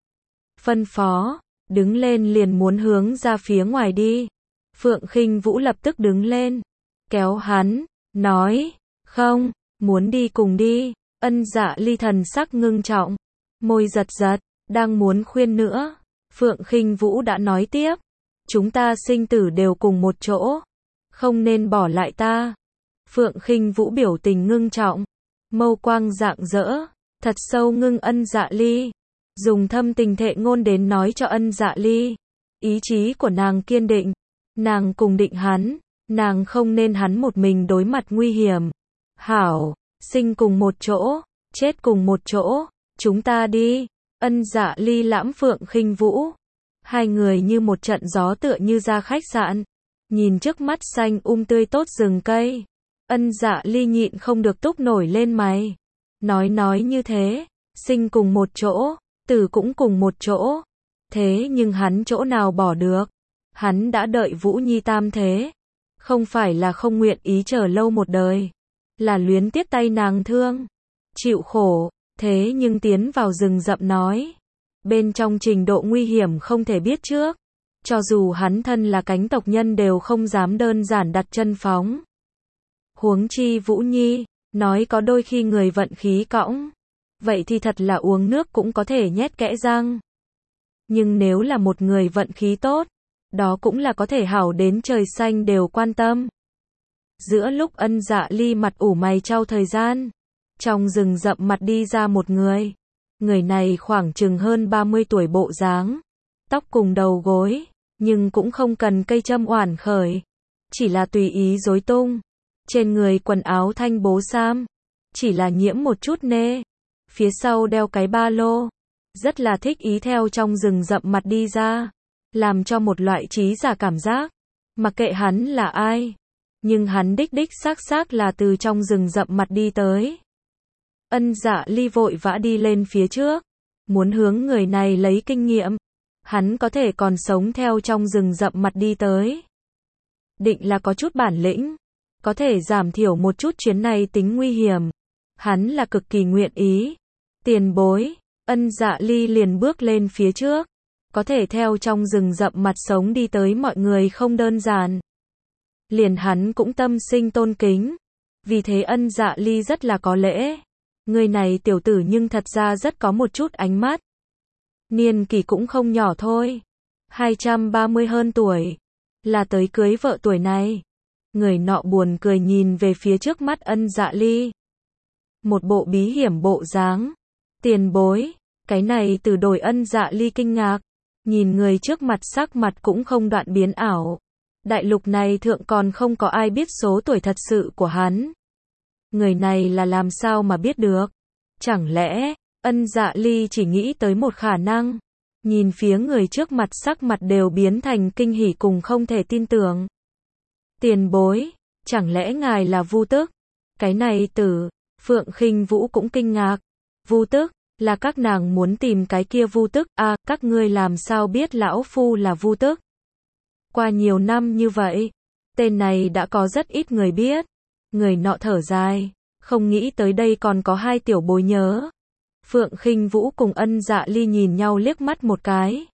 Phân phó, đứng lên liền muốn hướng ra phía ngoài đi. Phượng Khinh Vũ lập tức đứng lên, kéo hắn, nói, không, muốn đi cùng đi. Ân Dạ Ly thần sắc ngưng trọng, môi giật giật, đang muốn khuyên nữa. Phượng Khinh Vũ đã nói tiếp, chúng ta sinh tử đều cùng một chỗ, không nên bỏ lại ta. Phượng Khinh Vũ biểu tình ngưng trọng, mâu quang rạng rỡ, thật sâu ngưng Ân Dạ Ly, dùng thâm tình thệ ngôn đến nói cho Ân Dạ Ly. Ý chí của nàng kiên định, nàng cùng định hắn, nàng không nên hắn một mình đối mặt nguy hiểm. Hảo, sinh cùng một chỗ, chết cùng một chỗ, chúng ta đi. Ân Dạ Ly lãm Phượng Khinh Vũ. Hai người như một trận gió tựa như ra khách sạn, nhìn trước mắt xanh tươi tốt rừng cây. Ân Dạ Ly nhịn không được túc nổi lên mày. Nói như thế, sinh cùng một chỗ, tử cũng cùng một chỗ. Thế nhưng hắn chỗ nào bỏ được? Hắn đã đợi Vũ Nhi tam thế. Không phải là không nguyện ý chờ lâu một đời, là luyến tiếc tay nàng thương, chịu khổ. Thế nhưng tiến vào rừng rậm nói, bên trong trình độ nguy hiểm không thể biết trước. Cho dù hắn thân là cánh tộc nhân đều không dám đơn giản đặt chân phóng. Huống chi Vũ Nhi, nói có đôi khi người vận khí cõng, vậy thì thật là uống nước cũng có thể nhét kẽ răng. Nhưng nếu là một người vận khí tốt, đó cũng là có thể hảo đến trời xanh đều quan tâm. Giữa lúc Ân Dạ Ly mặt ủ mày chau thời gian, trong rừng rậm mặt đi ra một người. Người này khoảng chừng hơn 30 tuổi bộ dáng, tóc cùng đầu gối, nhưng cũng không cần cây châm oản khởi, chỉ là tùy ý rối tung. Trên người quần áo thanh bố sam, chỉ là nhiễm một chút nê, phía sau đeo cái ba lô, rất là thích ý theo trong rừng rậm mặt đi ra, làm cho một loại trí giả cảm giác, mặc kệ hắn là ai, nhưng hắn đích đích xác là từ trong rừng rậm mặt đi tới. Ân Dạ Ly vội vã đi lên phía trước, muốn hướng người này lấy kinh nghiệm, hắn có thể còn sống theo trong rừng rậm mặt đi tới. Định là có chút bản lĩnh, có thể giảm thiểu một chút chuyến này tính nguy hiểm. Hắn là cực kỳ nguyện ý. Tiền bối, Ân Dạ Ly liền bước lên phía trước, có thể theo trong rừng rậm mặt sống đi tới mọi người không đơn giản. Liền hắn cũng tâm sinh tôn kính, vì thế Ân Dạ Ly rất là có lễ. Người này tiểu tử nhưng thật ra rất có một chút ánh mắt. Niên kỷ cũng không nhỏ thôi, 230 hơn tuổi, là tới cưới vợ tuổi này. Người nọ buồn cười nhìn về phía trước mắt Ân Dạ Ly. Một bộ bí hiểm bộ dáng. Tiền bối, cái này từ đổi Ân Dạ Ly kinh ngạc, nhìn người trước mặt sắc mặt cũng không đoạn biến ảo. Đại lục này thượng còn không có ai biết số tuổi thật sự của hắn. Người này là làm sao mà biết được? Chẳng lẽ, Ân Dạ Ly chỉ nghĩ tới một khả năng. Nhìn phía người trước mặt sắc mặt đều biến thành kinh hỉ cùng không thể tin tưởng. Tiền bối, chẳng lẽ ngài là Vu Tức? Cái này tử, Phượng Khinh Vũ cũng kinh ngạc. Vu Tức, là các nàng muốn tìm cái kia Vu Tức, à, các ngươi làm sao biết lão phu là Vu Tức? Qua nhiều năm như vậy, tên này đã có rất ít người biết. Người nọ thở dài, không nghĩ tới đây còn có hai tiểu bối nhớ. Phượng Khinh Vũ cùng Ân Dạ Ly nhìn nhau liếc mắt một cái.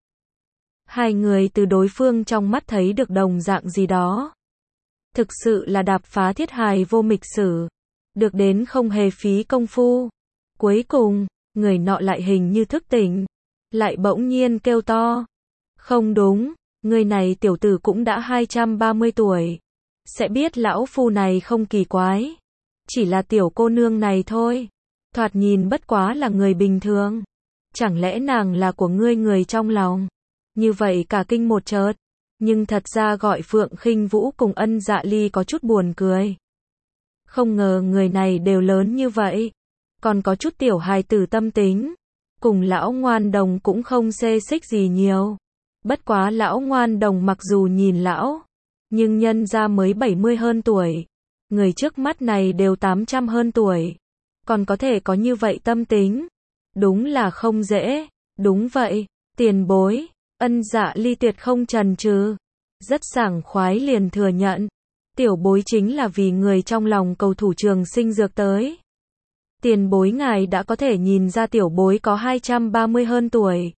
Hai người từ đối phương trong mắt thấy được đồng dạng gì đó. Thực sự là đạp phá thiết hài vô mịch sử, được đến không hề phí công phu. Cuối cùng, người nọ lại hình như thức tỉnh, lại bỗng nhiên kêu to. Không đúng, người này tiểu tử cũng đã 230 tuổi. Sẽ biết lão phu này không kỳ quái. Chỉ là tiểu cô nương này thôi. Thoạt nhìn bất quá là người bình thường. Chẳng lẽ nàng là của ngươi người trong lòng? Như vậy cả kinh một chợt. Nhưng thật ra gọi Phượng Khinh Vũ cùng Ân Dạ Ly có chút buồn cười. Không ngờ người này đều lớn như vậy. Còn có chút tiểu hài tử tâm tính. Cùng lão ngoan đồng cũng không xê xích gì nhiều. Bất quá lão ngoan đồng mặc dù nhìn lão, nhưng nhân ra mới 70 hơn tuổi. Người trước mắt này đều 800 hơn tuổi. Còn có thể có như vậy tâm tính. Đúng là không dễ. Đúng vậy, tiền bối. Ân Dạ Ly tuyệt không chần chừ, rất sảng khoái liền thừa nhận. Tiểu bối chính là vì người trong lòng cầu thủ Trường Sinh Dược tới. Tiền bối ngài đã có thể nhìn ra tiểu bối có 230 hơn tuổi.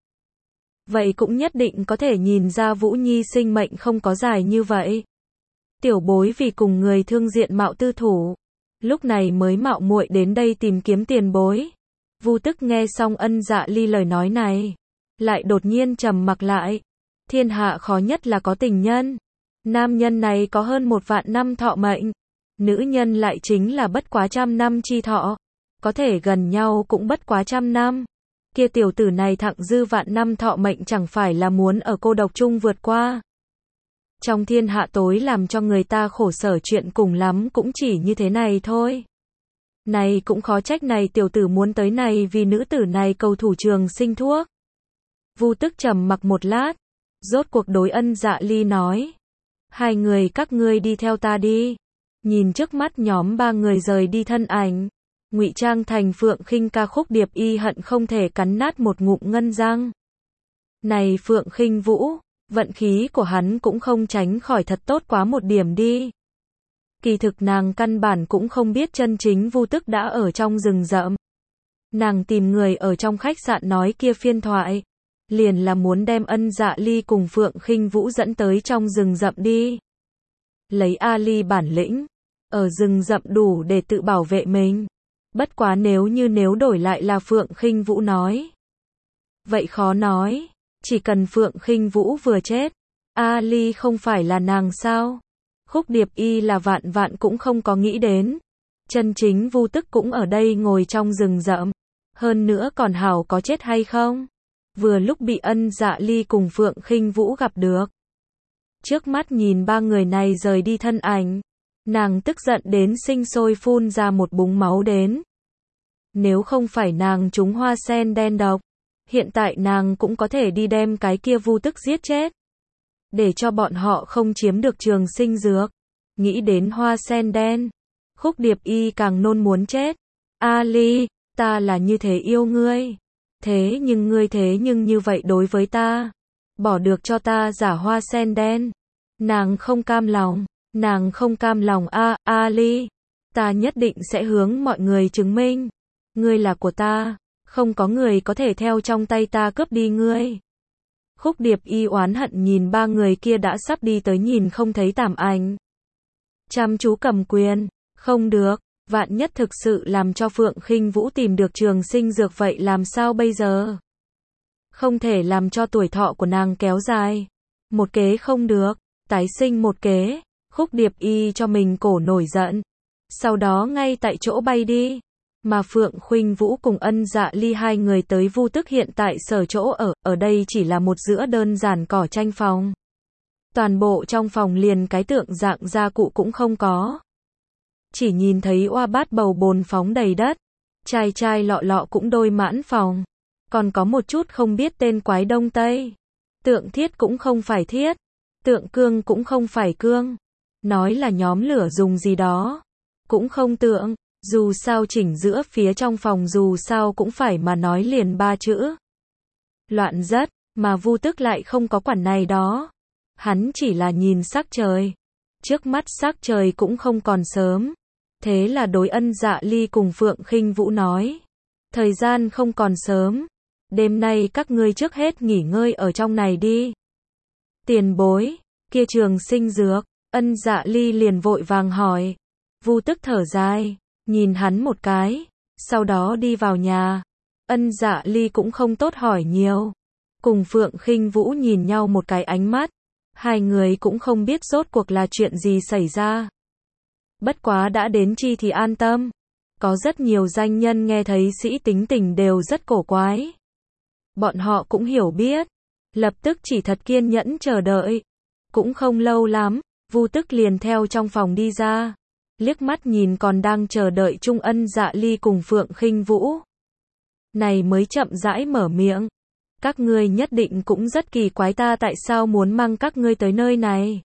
Vậy cũng nhất định có thể nhìn ra Vũ Nhi sinh mệnh không có dài như vậy. Tiểu bối vì cùng người thương diện mạo tư thủ, lúc này mới mạo muội đến đây tìm kiếm tiền bối. Vu Tức nghe xong Ân Dạ Ly lời nói này, lại đột nhiên trầm mặc lại. Thiên hạ khó nhất là có tình nhân. Nam nhân này có hơn 1 vạn năm thọ mệnh. Nữ nhân lại chính là bất quá 100 năm chi thọ. Có thể gần nhau cũng bất quá 100 năm. Kia tiểu tử này thặng dư vạn năm thọ mệnh chẳng phải là muốn ở cô độc chung vượt qua. Trong thiên hạ tối làm cho người ta khổ sở chuyện cùng lắm cũng chỉ như thế này thôi. Này cũng khó trách này tiểu tử muốn tới này vì nữ tử này cầu thủ Trường Sinh thuốc. Vu Tức trầm mặc một lát, rốt cuộc đối Ân Dạ Ly nói. Hai người các ngươi đi theo ta đi. Nhìn trước mắt nhóm 3 người rời đi thân ảnh, ngụy trang thành Phượng Khinh ca Khúc Điệp Y hận không thể cắn nát một ngụm ngân răng. Này Phượng Khinh Vũ, vận khí của hắn cũng không tránh khỏi thật tốt quá một điểm đi. Kỳ thực nàng căn bản cũng không biết chân chính Vu Tức đã ở trong rừng rậm. Nàng tìm người ở trong khách sạn nói kia phiên thoại, liền là muốn đem Ân Dạ Ly cùng Phượng Khinh Vũ dẫn tới trong rừng rậm đi. Lấy A Ly bản lĩnh, ở rừng rậm đủ để tự bảo vệ mình. Bất quá nếu đổi lại là Phượng Khinh Vũ nói. Vậy khó nói, chỉ cần Phượng Khinh Vũ vừa chết, Ali không phải là nàng sao? Khúc Điệp Y là vạn vạn cũng không có nghĩ đến. Chân chính Vu Tức cũng ở đây ngồi trong rừng rậm. Hơn nữa còn hảo có chết hay không? Vừa lúc bị Ân Dạ Ly cùng Phượng Khinh Vũ gặp được. Trước mắt nhìn ba người này rời đi thân ảnh. Nàng tức giận đến sinh sôi phun ra một búng máu đến. Nếu không phải nàng trúng hoa sen đen độc, hiện tại nàng cũng có thể đi đem cái kia Vu Tức giết chết. Để cho bọn họ không chiếm được trường sinh dược. Nghĩ đến hoa sen đen, Khúc Điệp Y càng nôn muốn chết. Ali, ta là như thế yêu ngươi. Thế nhưng như vậy đối với ta. Bỏ được cho ta giả hoa sen đen. Nàng không cam lòng Ali. Ta nhất định sẽ hướng mọi người chứng minh. Ngươi là của ta. Không có người có thể theo trong tay ta cướp đi ngươi. Khúc Điệp Y oán hận nhìn ba người kia đã sắp đi tới nhìn không thấy tảm ảnh. Chăm chú cầm quyền. Không được. Vạn nhất thực sự làm cho Phượng Khinh Vũ tìm được trường sinh dược vậy làm sao bây giờ? Không thể làm cho tuổi thọ của nàng kéo dài. Một kế không được. Tái sinh một kế. Khúc Điệp Y cho mình cổ nổi giận. Sau đó ngay tại chỗ bay đi. Mà Phượng Khinh Vũ cùng Ân Dạ Ly hai người tới Vu Tức hiện tại sở chỗ ở đây chỉ là một giữa đơn giản cỏ tranh phòng. Toàn bộ trong phòng liền cái tượng dạng gia cụ cũng không có. Chỉ nhìn thấy oa bát bầu bồn phóng đầy đất. Chai lọ lọ cũng đôi mãn phòng. Còn có một chút không biết tên quái đông tây. Tượng thiết cũng không phải thiết. Tượng cương cũng không phải cương. Nói là nhóm lửa dùng gì đó. Cũng không tượng. Dù sao chỉnh giữa phía trong phòng dù sao cũng phải mà nói liền ba chữ. Loạn rất, mà Vu Tức lại không có quản này đó. Hắn chỉ là nhìn sắc trời. Trước mắt sắc trời cũng không còn sớm. Thế là đối Ân Dạ Ly cùng Phượng Khinh Vũ nói. Thời gian không còn sớm. Đêm nay các ngươi trước hết nghỉ ngơi ở trong này đi. Tiền bối, kia trường sinh dược, Ân Dạ Ly liền vội vàng hỏi. Vu Tức thở dài. Nhìn hắn một cái, sau đó đi vào nhà. Ân Dạ Ly cũng không tốt hỏi nhiều. Cùng Phượng Khinh Vũ nhìn nhau một cái ánh mắt. Hai người cũng không biết rốt cuộc là chuyện gì xảy ra. Bất quá đã đến chi thì an tâm. Có rất nhiều danh nhân nghe thấy sĩ tính tình đều rất cổ quái. Bọn họ cũng hiểu biết. Lập tức chỉ thật kiên nhẫn chờ đợi. Cũng không lâu lắm, Vu Tức liền theo trong phòng đi ra. Liếc mắt nhìn còn đang chờ đợi Trung Ân Dạ Ly cùng Phượng Khinh Vũ. Này mới chậm rãi mở miệng. Các ngươi nhất định cũng rất kỳ quái ta tại sao muốn mang các ngươi tới nơi này.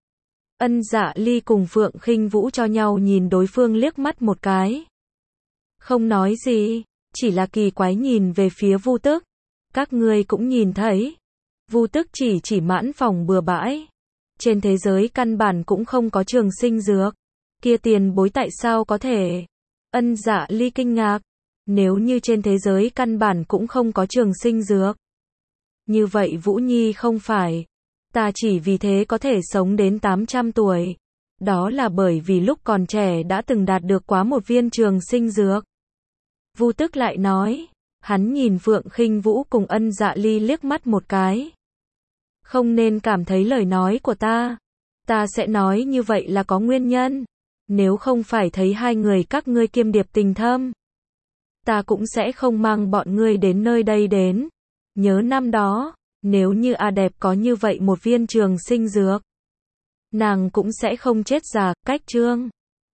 Ân Dạ Ly cùng Phượng Khinh Vũ cho nhau nhìn đối phương liếc mắt một cái. Không nói gì, chỉ là kỳ quái nhìn về phía Vu Tức. Các ngươi cũng nhìn thấy. Vu Tức chỉ mãn phòng bừa bãi. Trên thế giới căn bản cũng không có trường sinh dược. Kia tiền bối tại sao có thể? Ân Dạ Ly kinh ngạc. Nếu như trên thế giới căn bản cũng không có trường sinh dược. Như vậy Vũ Nhi không phải. Ta chỉ vì thế có thể sống đến 800 tuổi. Đó là bởi vì lúc còn trẻ đã từng đạt được quá một viên trường sinh dược. Vu Tức lại nói. Hắn nhìn Phượng Khinh Vũ cùng Ân Dạ Ly liếc mắt một cái. Không nên cảm thấy lời nói của ta. Ta sẽ nói như vậy là có nguyên nhân. Nếu không phải thấy hai người các ngươi kiêm điệp tình thâm, ta cũng sẽ không mang bọn ngươi đến nơi đây đến. Nhớ năm đó, nếu như A Đẹp có như vậy một viên trường sinh dược, nàng cũng sẽ không chết già, cách Trương